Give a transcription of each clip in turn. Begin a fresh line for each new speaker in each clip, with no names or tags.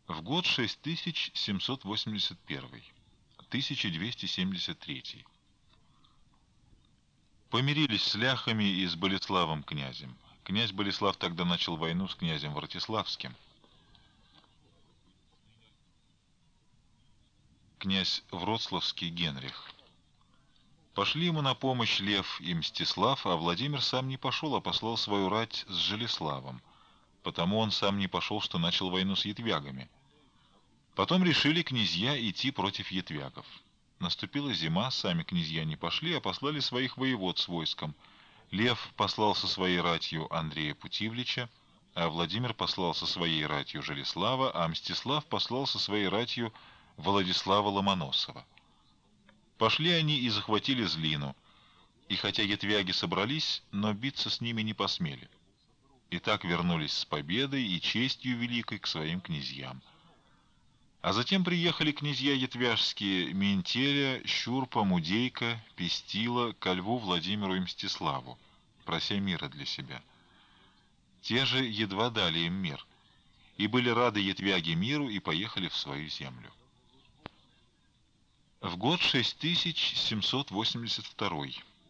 В год 6781, 1273. Помирились с ляхами и с Болеславом князем. Князь Болеслав тогда начал войну с князем Вратиславским. Князь Вроцлавский Генрих. Пошли ему на помощь Лев и Мстислав, а Владимир сам не пошел, а послал свою рать с Желеславом. Потому он сам не пошел, что начал войну с ятвягами. Потом решили князья идти против ятвягов. Наступила зима, сами князья не пошли, а послали своих воевод с войском. Лев послал со своей ратью Андрея Путивлича, а Владимир послал со своей ратью Желеслава, а Мстислав послал со своей ратью Владислава Ломоносова. Пошли они и захватили Злину, и хотя ятвяги собрались, но биться с ними не посмели. И так вернулись с победой и честью великой к своим князьям. А затем приехали князья ятвяжские Ментеля, Щурпа, Мудейка, Пестила ко льву Владимиру и Мстиславу, прося мира для себя. Те же едва дали им мир, и были рады ятвяги миру и поехали в свою землю. В год 6782,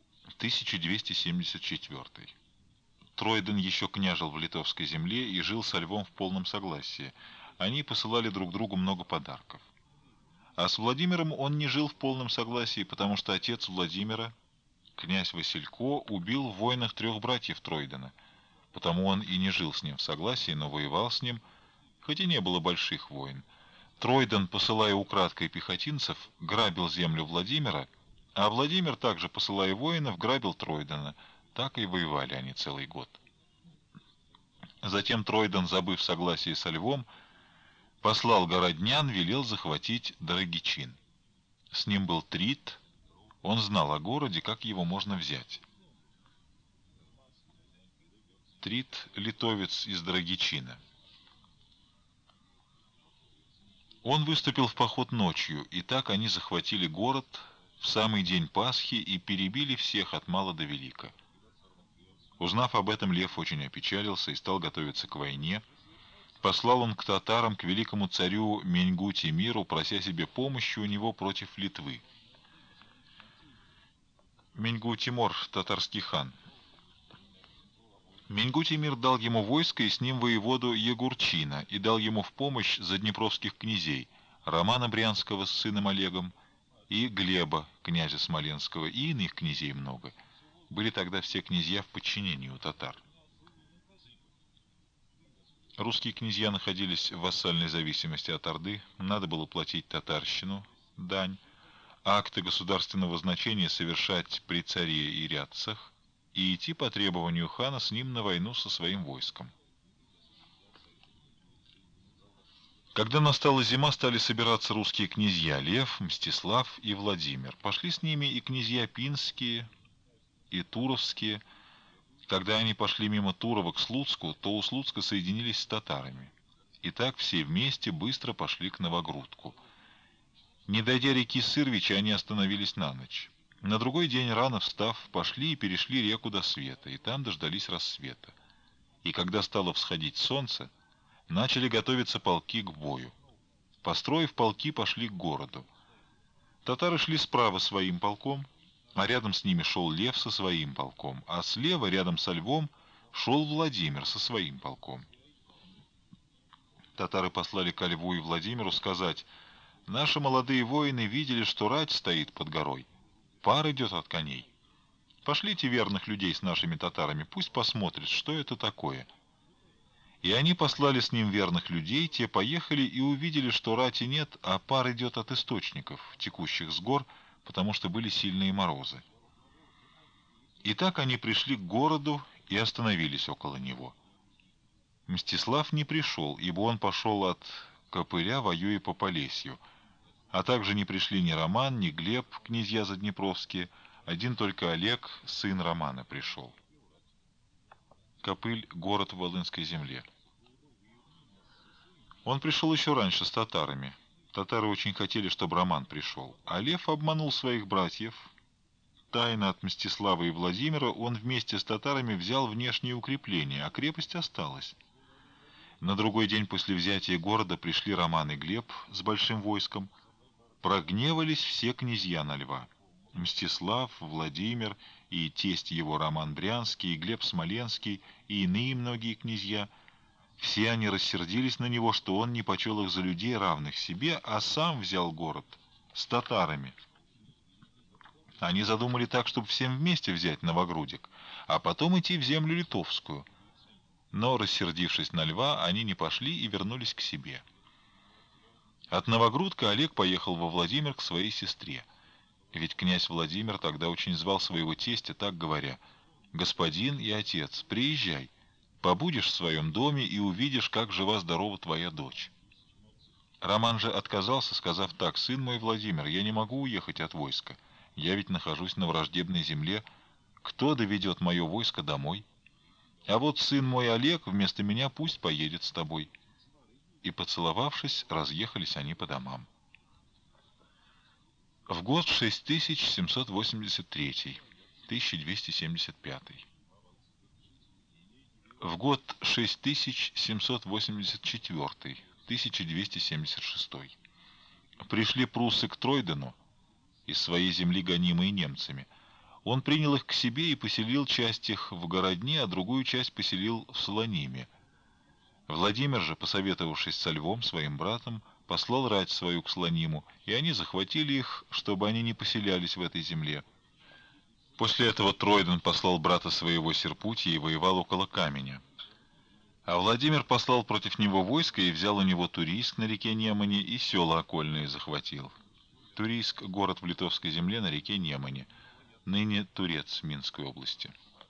1274. Тройден еще княжил в литовской земле и жил со львом в полном согласии. Они посылали друг другу много подарков. А с Владимиром он не жил в полном согласии, потому что отец Владимира, князь Василько, убил в войнах 3 братьев Тройдена. Потому он и не жил с ним в согласии, но воевал с ним, хоть и не было больших войн. Тройден, посылая украдкой пехотинцев, грабил землю Владимира, а Владимир, также посылая воинов, грабил Тройдена. Так и воевали они целый год. Затем Тройден, забыв согласие со львом, послал городнян, велел захватить Дорогичин. С ним был Трит, он знал о городе, как его можно взять. Трит — литовец из Дорогичина. Он выступил в поход ночью, и так они захватили город в самый день Пасхи и перебили всех от мала до велика. Узнав об этом, Лев очень опечалился и стал готовиться к войне. Послал он к татарам, к великому царю Меньгу-Тимиру, прося себе помощи у него против Литвы. Меньгу-Тимур, татарский хан. Меньгу-Тимир дал ему войско и с ним воеводу Егурчина, и дал ему в помощь заднепровских князей Романа Брянского с сыном Олегом и Глеба, князя Смоленского, и иных князей много. Были тогда все князья в подчинении у татар. Русские князья находились в вассальной зависимости от Орды, надо было платить татарщину, дань, акты государственного значения совершать при царе и рядцах, и идти по требованию хана с ним на войну со своим войском. Когда настала зима, стали собираться русские князья Лев, Мстислав и Владимир. Пошли с ними и князья Пинские, и Туровские. Когда они пошли мимо Турова к Слуцку, то у Слуцка соединились с татарами. И так все вместе быстро пошли к Новогрудку. Не дойдя реки Сырвичи, они остановились на ночь. На другой день рано встав, пошли и перешли реку до света, и там дождались рассвета. И когда стало всходить солнце, начали готовиться полки к бою. Построив полки, пошли к городу. Татары шли справа своим полком, а рядом с ними шел Лев со своим полком, а слева, рядом со Львом, шел Владимир со своим полком. Татары послали ко Льву и Владимиру сказать: «Наши молодые воины видели, что рать стоит под горой. Пар идет от коней. Пошлите верных людей с нашими татарами, пусть посмотрят, что это такое». И они послали с ним верных людей, те поехали и увидели, что рати нет, а пар идет от источников, текущих с гор, потому что были сильные морозы. И так они пришли к городу и остановились около него. Мстислав не пришел, ибо он пошел от Копыря, воюя по Полесью. А также не пришли ни Роман, ни Глеб, князья заднепровские, один только Олег, сын Романа, пришел. Копыль — город в Волынской земле. Он пришел еще раньше с татарами. Татары очень хотели, чтобы Роман пришел. А Лев обманул своих братьев. Тайно от Мстислава и Владимира он вместе с татарами взял внешние укрепления, а крепость осталась. На другой день после взятия города пришли Роман и Глеб с большим войском. Прогневались все князья на льва. Мстислав, Владимир и тесть его Роман Брянский, и Глеб Смоленский, и иные многие князья. Все они рассердились на него, что он не почел их за людей, равных себе, а сам взял город с татарами. Они задумали так, чтобы всем вместе взять Новогрудик, а потом идти в землю литовскую. Но, рассердившись на льва, они не пошли и вернулись к себе. От Новогрудка Олег поехал во Владимир к своей сестре. Ведь князь Владимир тогда очень звал своего тестя, так говоря: «Господин и отец, приезжай, побудешь в своем доме и увидишь, как жива-здорова твоя дочь». Роман же отказался, сказав так: «Сын мой Владимир, я не могу уехать от войска. Я ведь нахожусь на враждебной земле. Кто доведет мое войско домой? А вот сын мой Олег вместо меня пусть поедет с тобой». И, поцеловавшись, разъехались они по домам. В год 6783, 1275. В год 6784, 1276. Пришли пруссы к Тройдену, из своей земли гонимые немцами. Он принял их к себе и поселил часть их в Городне, а другую часть поселил в Солониме. Владимир же, посоветовавшись со Львом, своим братом, послал рать свою к Солониму, и они захватили их, чтобы они не поселялись в этой земле. После этого Тройден послал брата своего Серпутия и воевал около Каменя. А Владимир послал против него войско и взял у него Турийск на реке Немане и села окольные захватил. Турийск — город в литовской земле на реке Немане, ныне Турец Минской области.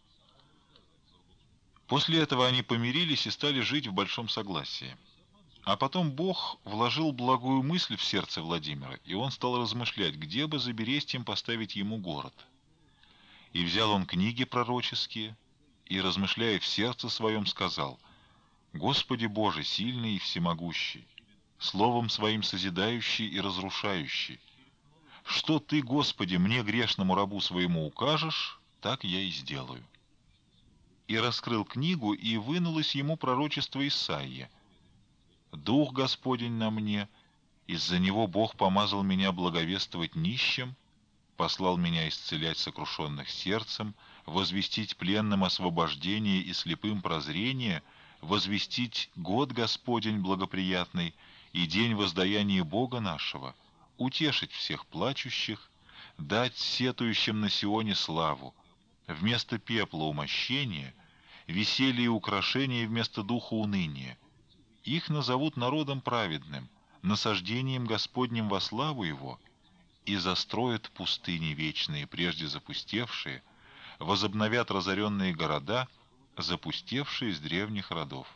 После этого они помирились и стали жить в большом согласии. А потом Бог вложил благую мысль в сердце Владимира, и он стал размышлять, где бы за Берестием поставить ему город. И взял он книги пророческие, и, размышляя в сердце своем, сказал: «Господи Боже, сильный и всемогущий, словом своим созидающий и разрушающий, что Ты, Господи, мне, грешному рабу своему, укажешь, так я и сделаю». И раскрыл книгу, и вынулось ему пророчество Исаия: «Дух Господень на мне, из-за него Бог помазал меня благовествовать нищим, послал меня исцелять сокрушенных сердцем, возвестить пленным освобождение и слепым прозрение, возвестить год Господень благоприятный и день воздаяния Бога нашего, утешить всех плачущих, дать сетующим на Сионе славу, вместо пепла умощение, веселье и украшение вместо духа уныния. Их назовут народом праведным, насаждением Господним во славу Его, и застроят пустыни вечные, прежде запустевшие, возобновят разоренные города, запустевшие с древних родов».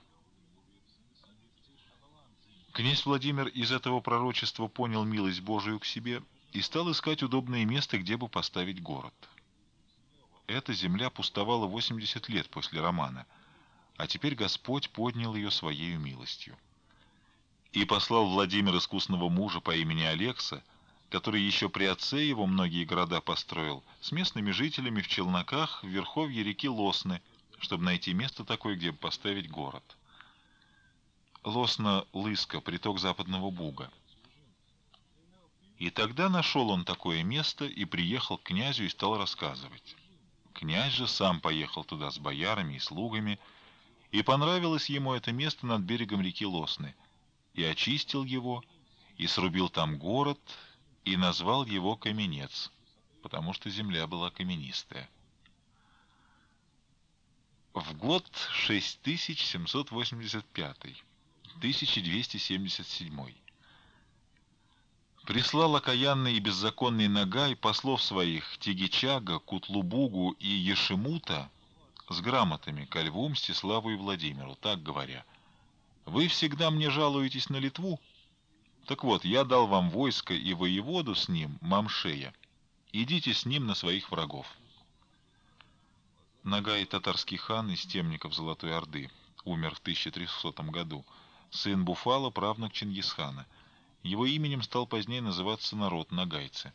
Князь Владимир из этого пророчества понял милость Божию к себе и стал искать удобное место, где бы поставить город. Эта земля пустовала 80 лет после Романа, а теперь Господь поднял ее своею милостью. И послал Владимир искусного мужа по имени Алекса, который еще при отце его многие города построил, с местными жителями в челноках в верховье реки Лосны, чтобы найти место такое, где бы поставить город. Лосна — Лыска, приток западного Буга. И тогда нашел он такое место и приехал к князю и стал рассказывать. Князь же сам поехал туда с боярами и слугами, и понравилось ему это место над берегом реки Лосны, и очистил его, и срубил там город, и назвал его Каменец, потому что земля была каменистая. В год 6785, 1277, прислал окаянный и беззаконный Нагай послов своих Тегичага, Кутлубугу и Ешемута с грамотами ко Льву, Мстиславу и Владимиру, так говоря: «Вы всегда мне жалуетесь на Литву? Так вот, я дал вам войско и воеводу с ним, Мамшея. Идите с ним на своих врагов». Нагай — татарский хан из темников Золотой Орды, умер в 1300 году, сын Буфала, правнук Чингисхана. Его именем стал позднее называться народ нагайцы.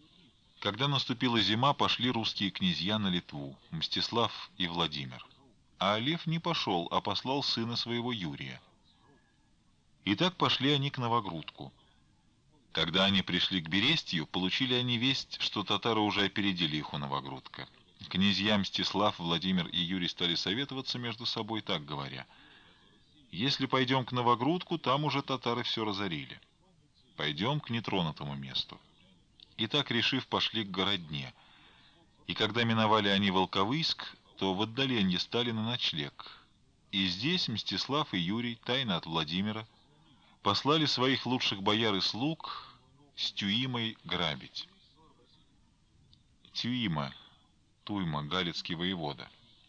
Когда наступила зима, пошли русские князья на Литву, Мстислав и Владимир. А Лев не пошел, а послал сына своего Юрия. И так пошли они к Новогрудку. Когда они пришли к Берестью, получили они весть, что татары уже опередили их у Новогрудка. Князья Мстислав, Владимир и Юрий стали советоваться между собой, так говоря: «Если пойдем к Новогрудку, там уже татары все разорили. Пойдем к нетронутому месту». И так, решив, пошли к Городне. И когда миновали они Волковыск, то в отдалении стали на ночлег. И здесь Мстислав и Юрий, тайно от Владимира, послали своих лучших бояр и слуг с Тюимой грабить. Тюима, Туйма, галицкий воевода.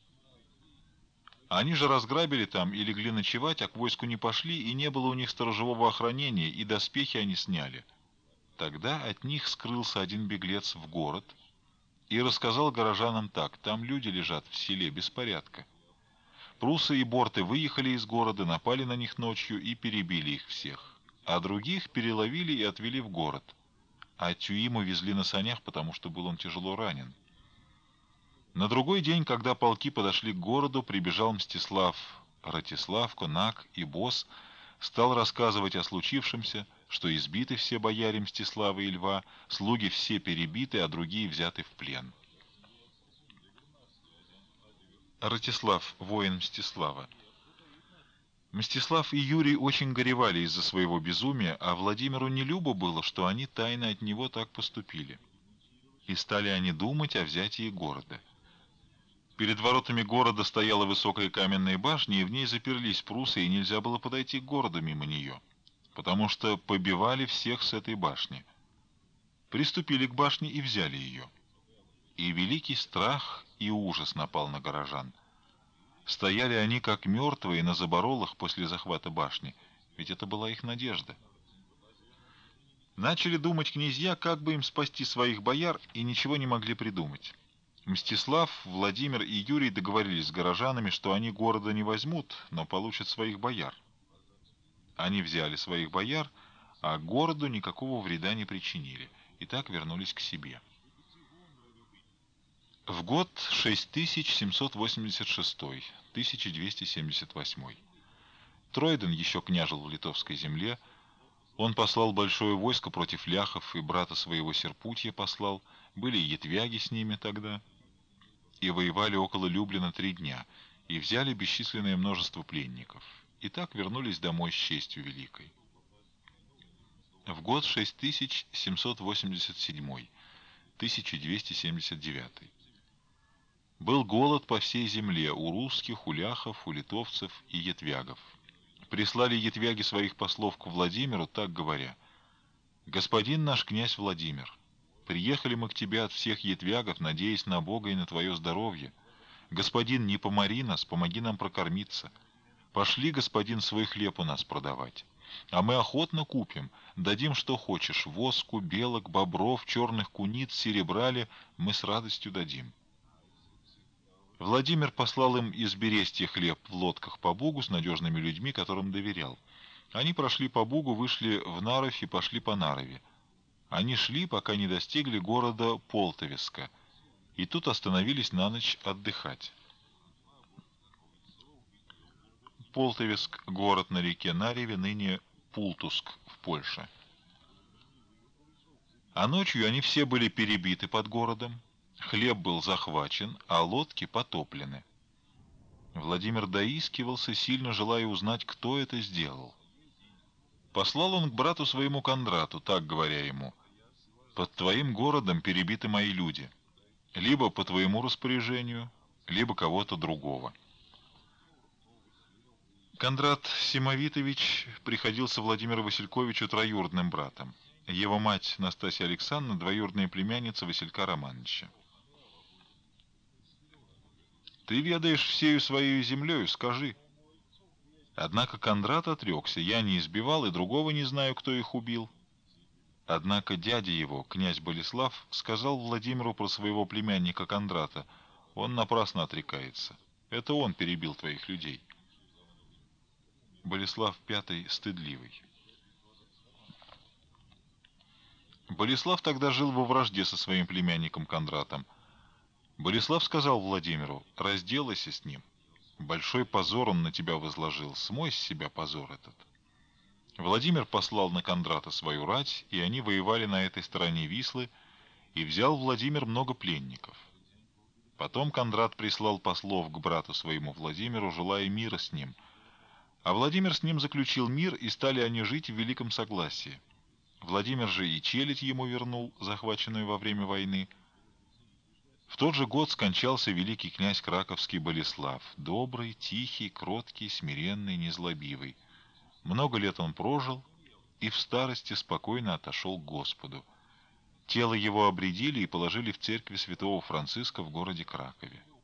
Они же разграбили там и легли ночевать, а к войску не пошли, и не было у них сторожевого охранения, и доспехи они сняли. Тогда от них скрылся один беглец в город и рассказал горожанам так: там люди лежат в селе без порядка. Прусы и борты выехали из города, напали на них ночью и перебили их всех, а других переловили и отвели в город. А Тюиму везли на санях, потому что был он тяжело ранен. На другой день, когда полки подошли к городу, прибежал Мстислав, Ратиславко, Наг и Бос, стал рассказывать о случившемся, что избиты все бояре Мстислава и Льва, слуги все перебиты, а другие взяты в плен. Ратислав, воин Мстислава. Мстислав и Юрий очень горевали из-за своего безумия, а Владимиру не любо было, что они тайно от него так поступили. И стали они думать о взятии города. Перед воротами города стояла высокая каменная башня, и в ней заперлись прусы, и нельзя было подойти к городу мимо нее, потому что побивали всех с этой башни. Приступили к башне и взяли ее. И великий страх и ужас напал на горожан. Стояли они как мертвые на заборолах после захвата башни, ведь это была их надежда. Начали думать князья, как бы им спасти своих бояр, и ничего не могли придумать. Мстислав, Владимир и Юрий договорились с горожанами, что они города не возьмут, но получат своих бояр. Они взяли своих бояр, а городу никакого вреда не причинили, и так вернулись к себе. В год 6786, 1278. Тройден еще княжил в литовской земле. Он послал большое войско против ляхов, и брата своего Серпутья послал. Были и ятвяги с ними тогда. И воевали около Люблина 3 дня, и взяли бесчисленное множество пленников. И так вернулись домой с честью великой. В год 6787, 1279. Был голод по всей земле у русских, у ляхов, у литовцев и ятвягов. Прислали ятвяги своих послов к Владимиру, так говоря: «Господин наш князь Владимир, приехали мы к тебе от всех ятвягов, надеясь на Бога и на твое здоровье. Господин, не помори нас, помоги нам прокормиться. Пошли, господин, свой хлеб у нас продавать. А мы охотно купим, дадим что хочешь: воску, белок, бобров, черных куниц, серебрали, мы с радостью дадим». Владимир послал им из Берестья хлеб в лодках по Бугу с надежными людьми, которым доверял. Они прошли по Бугу, вышли в Наровь и пошли по Нарове. Они шли, пока не достигли города Полтависка, и тут остановились на ночь отдыхать. Полтависк — город на реке Нареве, ныне Пултуск в Польше. А ночью они все были перебиты под городом, хлеб был захвачен, а лодки потоплены. Владимир доискивался, сильно желая узнать, кто это сделал. Послал он к брату своему Кондрату, так говоря ему: «Под твоим городом перебиты мои люди, либо по твоему распоряжению, либо кого-то другого». Кондрат Симовитович приходился Владимиру Васильковичу троюродным братом. Его мать Настасья Александровна — двоюродная племянница Василька Романовича. «Ты ведаешь всею своей землею, скажи». Однако Кондрат отрекся: «Я не избивал, и другого не знаю, кто их убил». Однако дядя его, князь Болеслав, сказал Владимиру про своего племянника Кондрата: «Он напрасно отрекается. Это он перебил твоих людей». Болеслав V стыдливый. Болеслав тогда жил во вражде со своим племянником Кондратом. Болеслав сказал Владимиру: «Разделайся с ним». Большой позор он на тебя возложил, смой с себя позор этот». Владимир послал на Кондрата свою рать, и они воевали на этой стороне Вислы, и взял Владимир много пленников. Потом Кондрат прислал послов к брату своему Владимиру, желая мира с ним. А Владимир с ним заключил мир, и стали они жить в великом согласии. Владимир же и челядь ему вернул, захваченную во время войны. В тот же год скончался великий князь краковский Болеслав, добрый, тихий, кроткий, смиренный, незлобивый. Много лет он прожил и в старости спокойно отошел к Господу. Тело его обредили и положили в церкви святого Франциска в городе Кракове.